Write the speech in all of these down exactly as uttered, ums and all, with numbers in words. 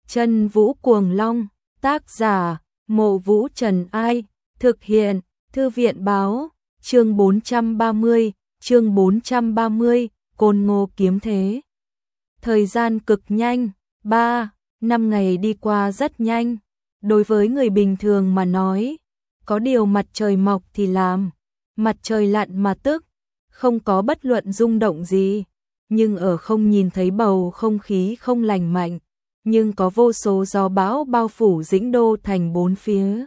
Chân Vũ Cuồng Long, tác giả, Mộ Vũ Trần Ai, thực hiện, Thư viện Báo, chương bốn trăm ba mươi, chương bốn trăm ba mươi, Côn Ngô Kiếm Thế. Thời gian cực nhanh, ba, năm ngày đi qua rất nhanh, đối với người bình thường mà nói, có điều mặt trời mọc thì làm, mặt trời lặn mà tức, không có bất luận rung động gì, nhưng ở không nhìn thấy bầu không khí không lành mạnh, nhưng có vô số gió bão bao phủ Dĩnh Đô thành bốn phía.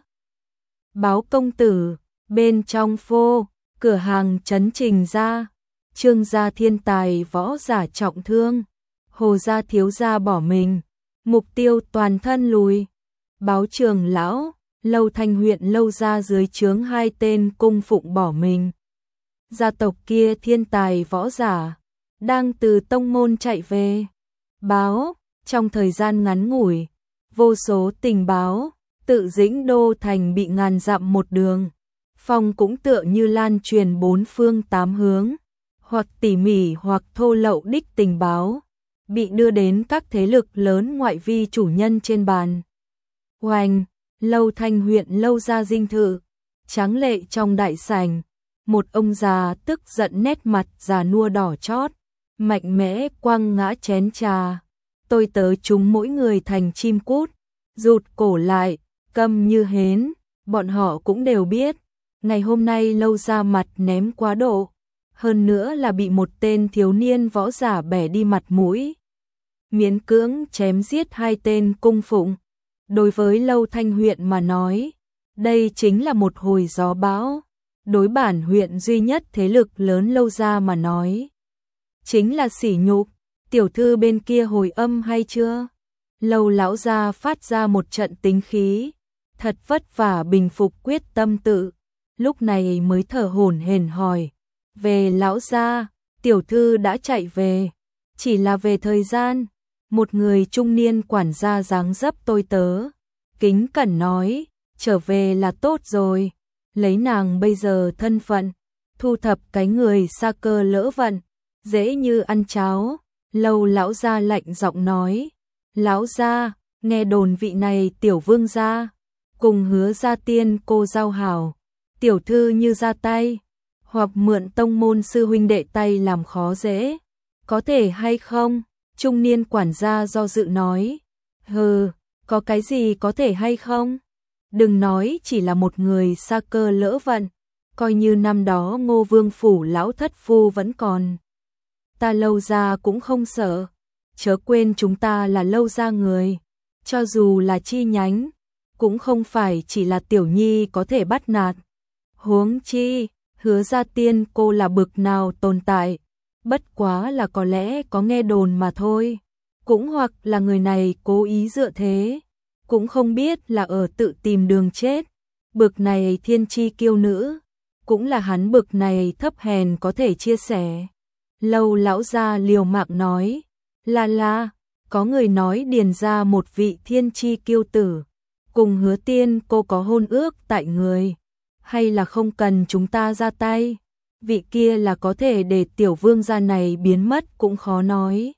Báo công tử, bên trong phô, cửa hàng trấn Trình gia, Trương gia thiên tài võ giả trọng thương, Hồ gia thiếu gia bỏ mình, mục tiêu toàn thân lùi. Báo Trường lão, Lâu Thanh huyện Lâu gia dưới trướng hai tên cung phụng bỏ mình. Gia tộc kia thiên tài võ giả đang từ tông môn chạy về. Báo, trong thời gian ngắn ngủi, vô số tình báo, tự Dĩnh Đô thành bị ngàn dặm một đường, phong cũng tựa như lan truyền bốn phương tám hướng, hoặc tỉ mỉ hoặc thô lậu đích tình báo, bị đưa đến các thế lực lớn ngoại vi chủ nhân trên bàn. Hoành, Lâu Thanh huyện Lâu gia dinh thự, tráng lệ trong đại sảnh, một ông già tức giận nét mặt già nua đỏ chót, mạnh mẽ quăng ngã chén trà. Tôi tớ chúng mỗi người thành chim cút, rụt cổ lại, câm như hến, bọn họ cũng đều biết, ngày hôm nay Lâu gia mặt ném quá độ, hơn nữa là bị một tên thiếu niên võ giả bẻ đi mặt mũi, miễn cưỡng chém giết hai tên cung phụng. Đối với Lâu Thanh huyện mà nói, đây chính là một hồi gió bão, đối bản huyện duy nhất thế lực lớn Lâu gia mà nói, chính là sỉ nhục. Tiểu thư bên kia hồi âm hay chưa? Lâu lão gia phát ra một trận tính khí, thật vất vả bình phục quyết tâm tự, lúc này mới thở hổn hển hỏi, về lão gia, tiểu thư đã chạy về, chỉ là về thời gian. Một người trung niên quản gia dáng dấp tôi tớ, kính cẩn nói, trở về là tốt rồi, lấy nàng bây giờ thân phận, thu thập cái người xa cơ lỡ vận, dễ như ăn cháo. Lâu lão gia lạnh giọng nói, lão gia, nghe đồn vị này tiểu vương gia, cùng Hứa gia tiên cô giao hảo, tiểu thư như ra tay, hoặc mượn tông môn sư huynh đệ tay làm khó dễ, có thể hay không? Trung niên quản gia do dự nói, hừ, có cái gì có thể hay không? Đừng nói chỉ là một người xa cơ lỡ vận, coi như năm đó Ngô Vương phủ lão thất phu vẫn còn. Ta Lâu gia cũng không sợ, chớ quên chúng ta là Lâu gia người, cho dù là chi nhánh, cũng không phải chỉ là tiểu nhi có thể bắt nạt. Huống chi, Hứa gia tiên cô là bực nào tồn tại, bất quá là có lẽ có nghe đồn mà thôi, cũng hoặc là người này cố ý dựa thế, cũng không biết là ở tự tìm đường chết. Bực này thiên chi kiêu nữ, cũng là hắn bực này thấp hèn có thể chia sẻ. Lâu lão gia liều mạng nói, là là, có người nói điền ra một vị thiên chi kiêu tử, cùng Hứa tiên cô có hôn ước tại người, hay là không cần chúng ta ra tay, vị kia là có thể để tiểu vương gia này biến mất cũng khó nói.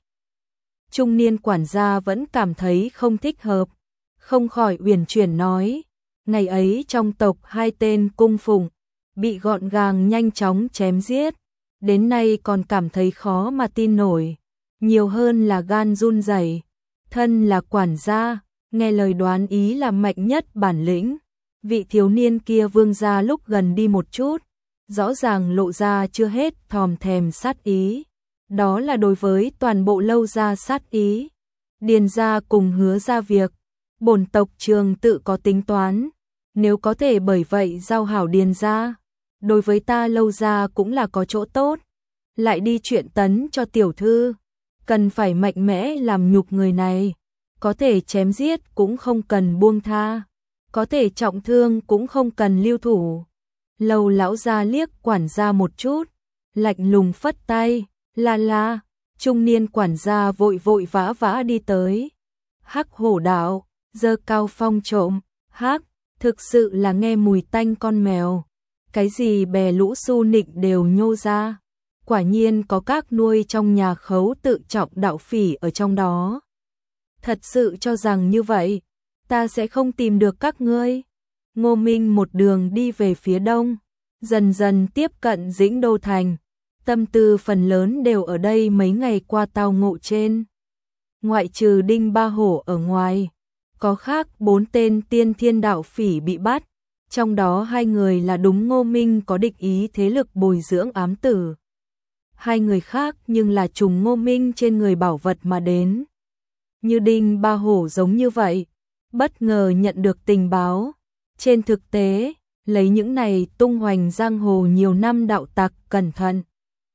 Trung niên quản gia vẫn cảm thấy không thích hợp, không khỏi uyển chuyển nói, ngày ấy trong tộc hai tên cung phụng, bị gọn gàng nhanh chóng chém giết. Đến nay còn cảm thấy khó mà tin nổi, nhiều hơn là gan run rẩy. Thân là quản gia, nghe lời đoán ý là mạnh nhất bản lĩnh. Vị thiếu niên kia vương gia lúc gần đi một chút, rõ ràng lộ ra chưa hết thòm thèm sát ý. Đó là đối với toàn bộ Lâu gia sát ý. Điền gia cùng Hứa gia việc, bổn tộc trường tự có tính toán, nếu có thể bởi vậy giao hảo Điền gia, đối với ta Lâu gia cũng là có chỗ tốt. Lại đi chuyện tấn cho tiểu thư, cần phải mạnh mẽ làm nhục người này, có thể chém giết cũng không cần buông tha, có thể trọng thương cũng không cần lưu thủ. Lâu lão gia liếc quản gia một chút, lạnh lùng phất tay, la la, trung niên quản gia vội vội vã vã đi tới. Hắc hổ đạo, giơ cao phong trộm, hắc, thực sự là nghe mùi tanh con mèo. Cái gì bè lũ su nịnh đều nhô ra, quả nhiên có các nuôi trong nhà khấu tự trọng đạo phỉ ở trong đó. Thật sự cho rằng như vậy, ta sẽ không tìm được các ngươi. Ngô Minh một đường đi về phía đông, dần dần tiếp cận Dĩnh Đô Thành. Tâm tư phần lớn đều ở đây mấy ngày qua tao ngộ trên. Ngoại trừ Đinh Ba Hổ ở ngoài, có khác bốn tên tiên thiên đạo phỉ bị bắt. Trong đó hai người là đúng Ngô Minh có địch ý thế lực bồi dưỡng ám tử. Hai người khác nhưng là trùng Ngô Minh trên người bảo vật mà đến. Như Đinh Ba Hổ giống như vậy, bất ngờ nhận được tình báo. Trên thực tế, lấy những này tung hoành giang hồ nhiều năm đạo tặc cẩn thận,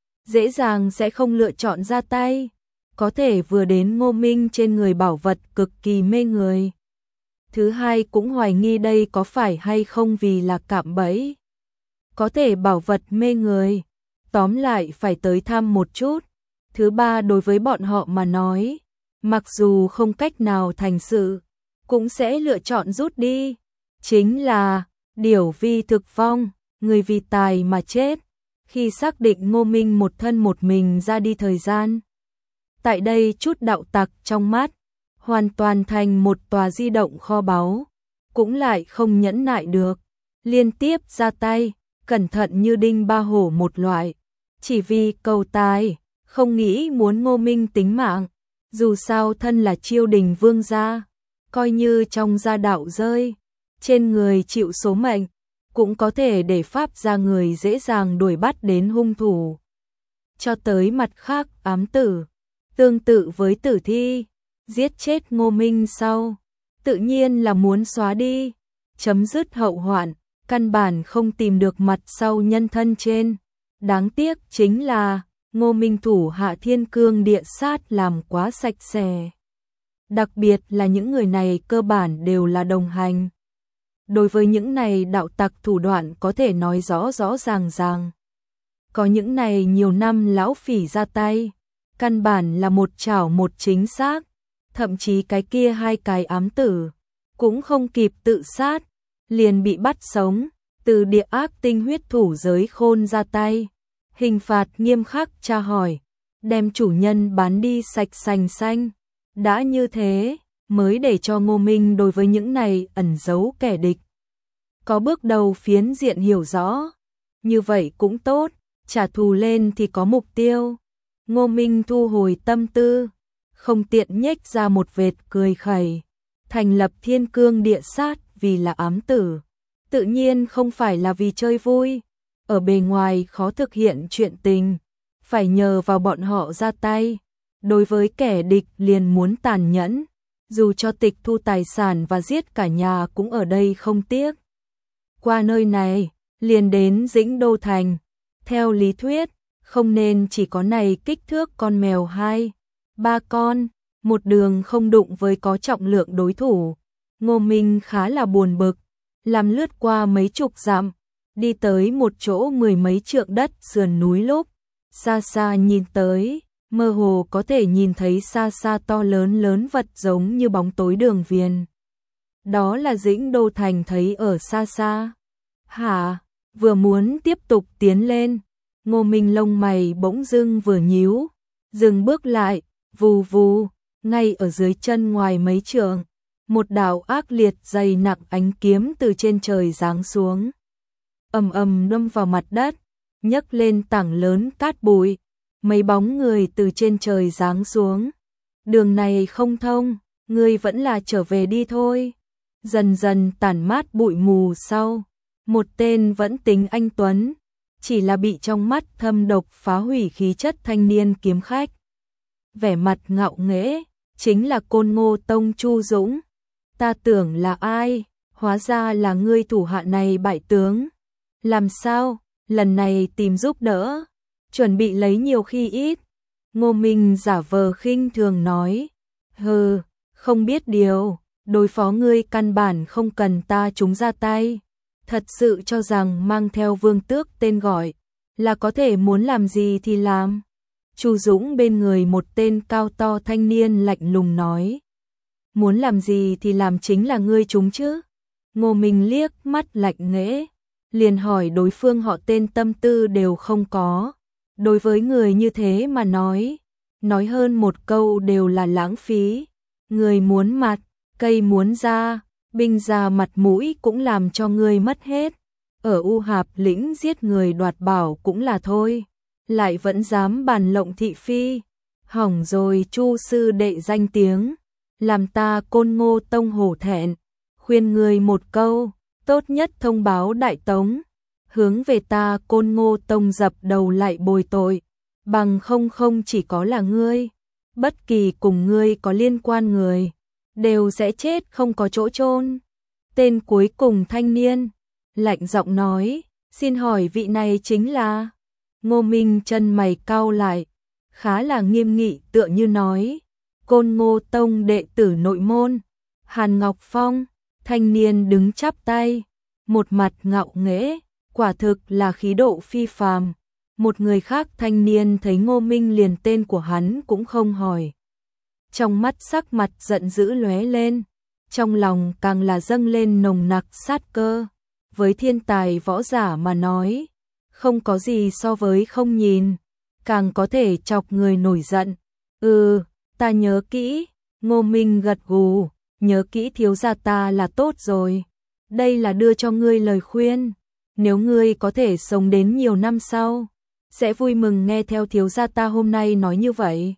dễ dàng sẽ không lựa chọn ra tay. Có thể vừa đến Ngô Minh trên người bảo vật cực kỳ mê người. Thứ hai cũng hoài nghi đây có phải hay không vì là cạm bẫy. Có thể bảo vật mê người, tóm lại phải tới thăm một chút. Thứ ba đối với bọn họ mà nói, mặc dù không cách nào thành sự, cũng sẽ lựa chọn rút đi. Chính là, điểu vi thực vong, người vì tài mà chết. Khi xác định Ngô Minh một thân một mình ra đi thời gian, tại đây chút đạo tặc trong mắt, hoàn toàn thành một tòa di động kho báu, cũng lại không nhẫn nại được, liên tiếp ra tay, cẩn thận như Đinh Ba Hổ một loại, chỉ vì cầu tài, không nghĩ muốn Ngô Minh tính mạng. Dù sao thân là Chiêu Đình vương gia, coi như trong gia đạo rơi, trên người chịu số mệnh, cũng có thể để pháp gia người dễ dàng đuổi bắt đến hung thủ. Cho tới mặt khác ám tử, tương tự với tử thi, giết chết Ngô Minh sau, tự nhiên là muốn xóa đi, chấm dứt hậu hoạn, căn bản không tìm được mặt sau nhân thân trên. Đáng tiếc chính là, Ngô Minh thủ hạ Thiên Cương Địa Sát làm quá sạch sẽ. Đặc biệt là những người này cơ bản đều là đồng hành. Đối với những này đạo tặc thủ đoạn có thể nói rõ rõ ràng ràng. Có những này nhiều năm lão phỉ ra tay, căn bản là một chảo một chính xác. Thậm chí cái kia hai cái ám tử, cũng không kịp tự sát, liền bị bắt sống, từ địa ác tinh huyết thủ giới khôn ra tay. Hình phạt nghiêm khắc tra hỏi, đem chủ nhân bán đi sạch sành xanh. Đã như thế, mới để cho Ngô Minh đối với những này ẩn giấu kẻ địch có bước đầu phiến diện hiểu rõ. Như vậy cũng tốt, trả thù lên thì có mục tiêu. Ngô Minh thu hồi tâm tư, không tiện nhếch ra một vệt cười khẩy. Thành lập Thiên Cương Địa Sát vì là ám tử, tự nhiên không phải là vì chơi vui. Ở bề ngoài khó thực hiện chuyện tình, phải nhờ vào bọn họ ra tay. Đối với kẻ địch liền muốn tàn nhẫn, dù cho tịch thu tài sản và giết cả nhà cũng ở đây không tiếc. Qua nơi này, liền đến Dĩnh Đô Thành. Theo lý thuyết, không nên chỉ có này kích thước con mèo hai, ba con, một đường không đụng với có trọng lượng đối thủ. Ngô Minh khá là buồn bực, làm lướt qua mấy chục dặm, đi tới một chỗ mười mấy trượng đất sườn núi lúc, xa xa nhìn tới, mơ hồ có thể nhìn thấy xa xa to lớn lớn vật giống như bóng tối đường viền. Đó là Dĩnh Đô Thành thấy ở xa xa. Hả? Vừa muốn tiếp tục tiến lên, Ngô Minh lông mày bỗng dưng vừa nhíu, dừng bước lại, vù vù, ngay ở dưới chân ngoài mấy trượng, một đạo ác liệt dày nặng ánh kiếm từ trên trời giáng xuống, ầm ầm đâm vào mặt đất, nhấc lên tảng lớn cát bụi. Mấy bóng người từ trên trời giáng xuống. Đường này không thông, ngươi vẫn là trở về đi thôi. Dần dần tản mát bụi mù sau, một tên vẫn tính anh tuấn, chỉ là bị trong mắt thâm độc phá hủy khí chất thanh niên kiếm khách. Vẻ mặt ngạo nghễ, chính là Côn Ngô Tông Chu Dũng. Ta tưởng là ai, hóa ra là ngươi thủ hạ này bại tướng. Làm sao, lần này tìm giúp đỡ, chuẩn bị lấy nhiều khi ít. Ngô Minh giả vờ khinh thường nói, hừ, không biết điều, đối phó ngươi căn bản không cần ta chúng ra tay. Thật sự cho rằng mang theo vương tước tên gọi, là có thể muốn làm gì thì làm. Chu Dũng bên người một tên cao to thanh niên lạnh lùng nói, muốn làm gì thì làm chính là ngươi chúng chứ. Ngô Minh liếc mắt lạnh nghễ, liền hỏi đối phương họ tên tâm tư đều không có. Đối với người như thế mà nói, nói hơn một câu đều là lãng phí. Người muốn mặt, cây muốn da, binh ra mặt mũi cũng làm cho ngươi mất hết. Ở U Hạp lĩnh giết người đoạt bảo cũng là thôi, lại vẫn dám bàn lộng thị phi. Hỏng rồi Chu sư đệ danh tiếng, làm ta Côn Ngô Tông hổ thẹn. Khuyên người một câu, tốt nhất thông báo Đại Tống, hướng về ta Côn Ngô Tông dập đầu lại bồi tội, bằng không không chỉ có là ngươi, bất kỳ cùng ngươi có liên quan người, đều sẽ chết không có chỗ chôn. Tên cuối cùng thanh niên, lạnh giọng nói, xin hỏi vị này chính là... Ngô Minh chân mày cau lại, khá là nghiêm nghị tựa như nói, Côn Ngô Tông đệ tử nội môn, Hàn Ngọc Phong. Thanh niên đứng chắp tay, một mặt ngạo nghễ, quả thực là khí độ phi phàm. Một người khác thanh niên thấy Ngô Minh liền tên của hắn cũng không hỏi. Trong mắt sắc mặt giận dữ lóe lên, trong lòng càng là dâng lên nồng nặc sát cơ. Với thiên tài võ giả mà nói, không có gì so với không nhìn, càng có thể chọc người nổi giận. Ừ, ta nhớ kỹ, Ngô Minh gật gù, nhớ kỹ thiếu gia ta là tốt rồi. Đây là đưa cho ngươi lời khuyên, nếu ngươi có thể sống đến nhiều năm sau, sẽ vui mừng nghe theo thiếu gia ta hôm nay nói như vậy.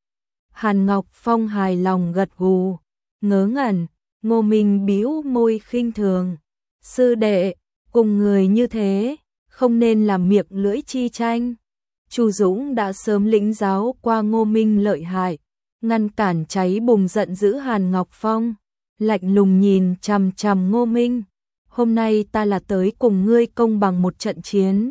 Hàn Ngọc Phong hài lòng gật gù, ngớ ngẩn, Ngô Minh bĩu môi khinh thường. Sư đệ, cùng người như thế, không nên làm miệng lưỡi chi tranh. Chu Dũng đã sớm lĩnh giáo qua Ngô Minh lợi hại, ngăn cản cháy bùng giận dữ Hàn Ngọc Phong, lạnh lùng nhìn chằm chằm Ngô Minh. Hôm nay ta là tới cùng ngươi công bằng một trận chiến.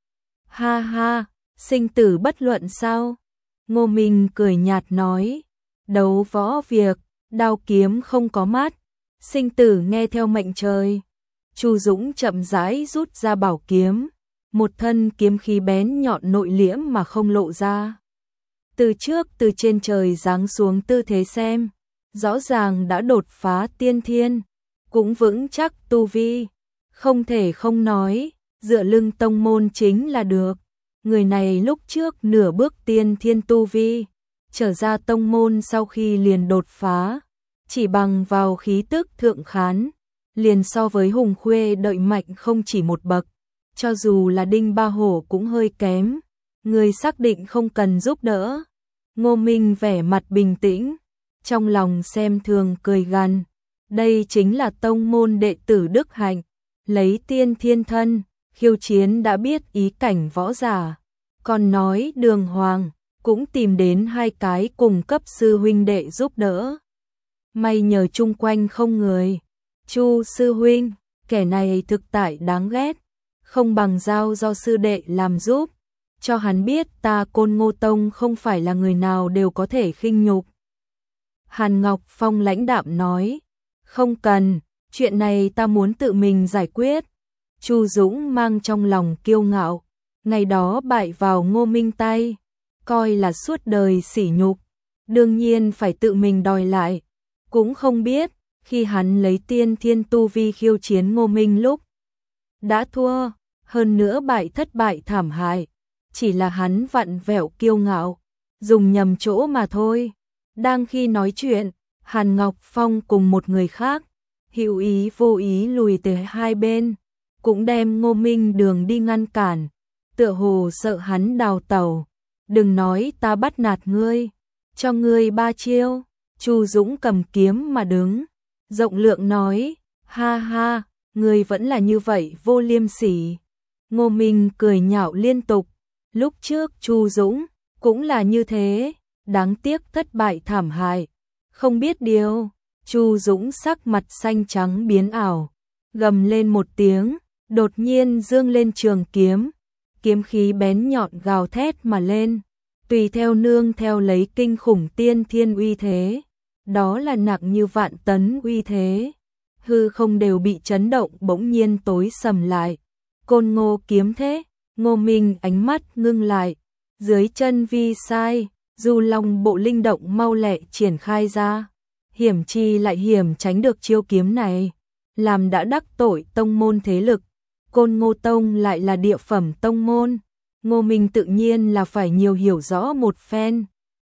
Ha ha, sinh tử bất luận sao? Ngô Minh cười nhạt nói, đấu võ việc, đao kiếm không có mắt, sinh tử nghe theo mệnh trời. Chu Dũng chậm rãi rút ra bảo kiếm, một thân kiếm khí bén nhọn nội liễm mà không lộ ra. Từ trước từ trên trời giáng xuống tư thế xem, rõ ràng đã đột phá tiên thiên, cũng vững chắc tu vi, không thể không nói, dựa lưng tông môn chính là được. Người này lúc trước nửa bước tiên thiên tu vi, trở ra tông môn sau khi liền đột phá, chỉ bằng vào khí tức thượng khán, liền so với Hùng Khuê đợi mạnh không chỉ một bậc, cho dù là Đinh Ba Hổ cũng hơi kém. Người xác định không cần giúp đỡ. Ngô Minh vẻ mặt bình tĩnh, trong lòng xem thường cười gằn, đây chính là tông môn đệ tử đức hạnh, lấy tiên thiên thân, khiêu chiến đã biết ý cảnh võ giả, còn nói đường hoàng, cũng tìm đến hai cái cùng cấp sư huynh đệ giúp đỡ. May nhờ chung quanh không người. Chu sư huynh, kẻ này thực tại đáng ghét, không bằng giao do sư đệ làm giúp, cho hắn biết ta Côn Ngô Tông không phải là người nào đều có thể khinh nhục. Hàn Ngọc Phong lãnh đạm nói, không cần, chuyện này ta muốn tự mình giải quyết. Chu Dũng mang trong lòng kiêu ngạo, ngày đó bại vào Ngô Minh tay, coi là suốt đời sỉ nhục, đương nhiên phải tự mình đòi lại. Cũng không biết, khi hắn lấy tiên thiên tu vi khiêu chiến Ngô Minh lúc đã thua, hơn nữa bại thất bại thảm hại, chỉ là hắn vặn vẹo kiêu ngạo, dùng nhầm chỗ mà thôi. Đang khi nói chuyện, Hàn Ngọc Phong cùng một người khác, hữu ý vô ý lùi tới hai bên, cũng đem Ngô Minh đường đi ngăn cản, tựa hồ sợ hắn đào tẩu. Đừng nói ta bắt nạt ngươi, cho ngươi ba chiêu. Chu Dũng cầm kiếm mà đứng, rộng lượng nói, ha ha, ngươi vẫn là như vậy vô liêm sỉ. Ngô Minh cười nhạo liên tục, lúc trước Chu Dũng cũng là như thế, đáng tiếc thất bại thảm hại. Không biết điều, Chu Dũng sắc mặt xanh trắng biến ảo, gầm lên một tiếng, đột nhiên dương lên trường kiếm, kiếm khí bén nhọn gào thét mà lên, tùy theo nương theo lấy kinh khủng tiên thiên uy thế, đó là nặng như vạn tấn uy thế, hư không đều bị chấn động bỗng nhiên tối sầm lại. Côn Ngô kiếm thế, Ngô Minh ánh mắt ngưng lại, dưới chân vi sai, du long bộ linh động mau lẹ triển khai ra, hiểm chi lại hiểm tránh được chiêu kiếm này, làm đã đắc tội tông môn thế lực. Côn Ngô Tông lại là địa phẩm tông môn, Ngô Minh tự nhiên là phải nhiều hiểu rõ một phen.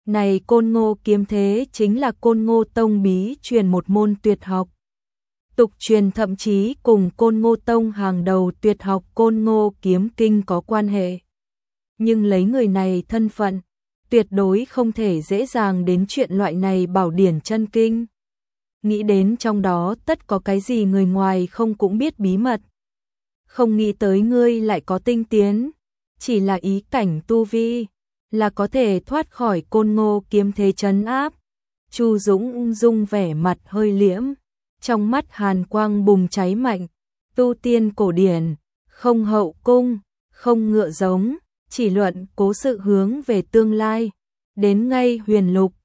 Này Côn Ngô kiếm thế chính là Côn Ngô Tông bí truyền một môn tuyệt học. Tục truyền thậm chí cùng Côn Ngô Tông hàng đầu tuyệt học Côn Ngô kiếm kinh có quan hệ. Nhưng lấy người này thân phận, tuyệt đối không thể dễ dàng đến chuyện loại này bảo điển chân kinh. Nghĩ đến trong đó tất có cái gì người ngoài không cũng biết bí mật. Không nghĩ tới ngươi lại có tinh tiến, chỉ là ý cảnh tu vi, là có thể thoát khỏi Côn Ngô kiếm thế trấn áp. Chu Dũng ung dung vẻ mặt hơi liễm, trong mắt hàn quang bùng cháy mạnh, tu tiên cổ điển, không hậu cung, không ngựa giống, chỉ luận cố sự hướng về tương lai, đến ngay huyền lục,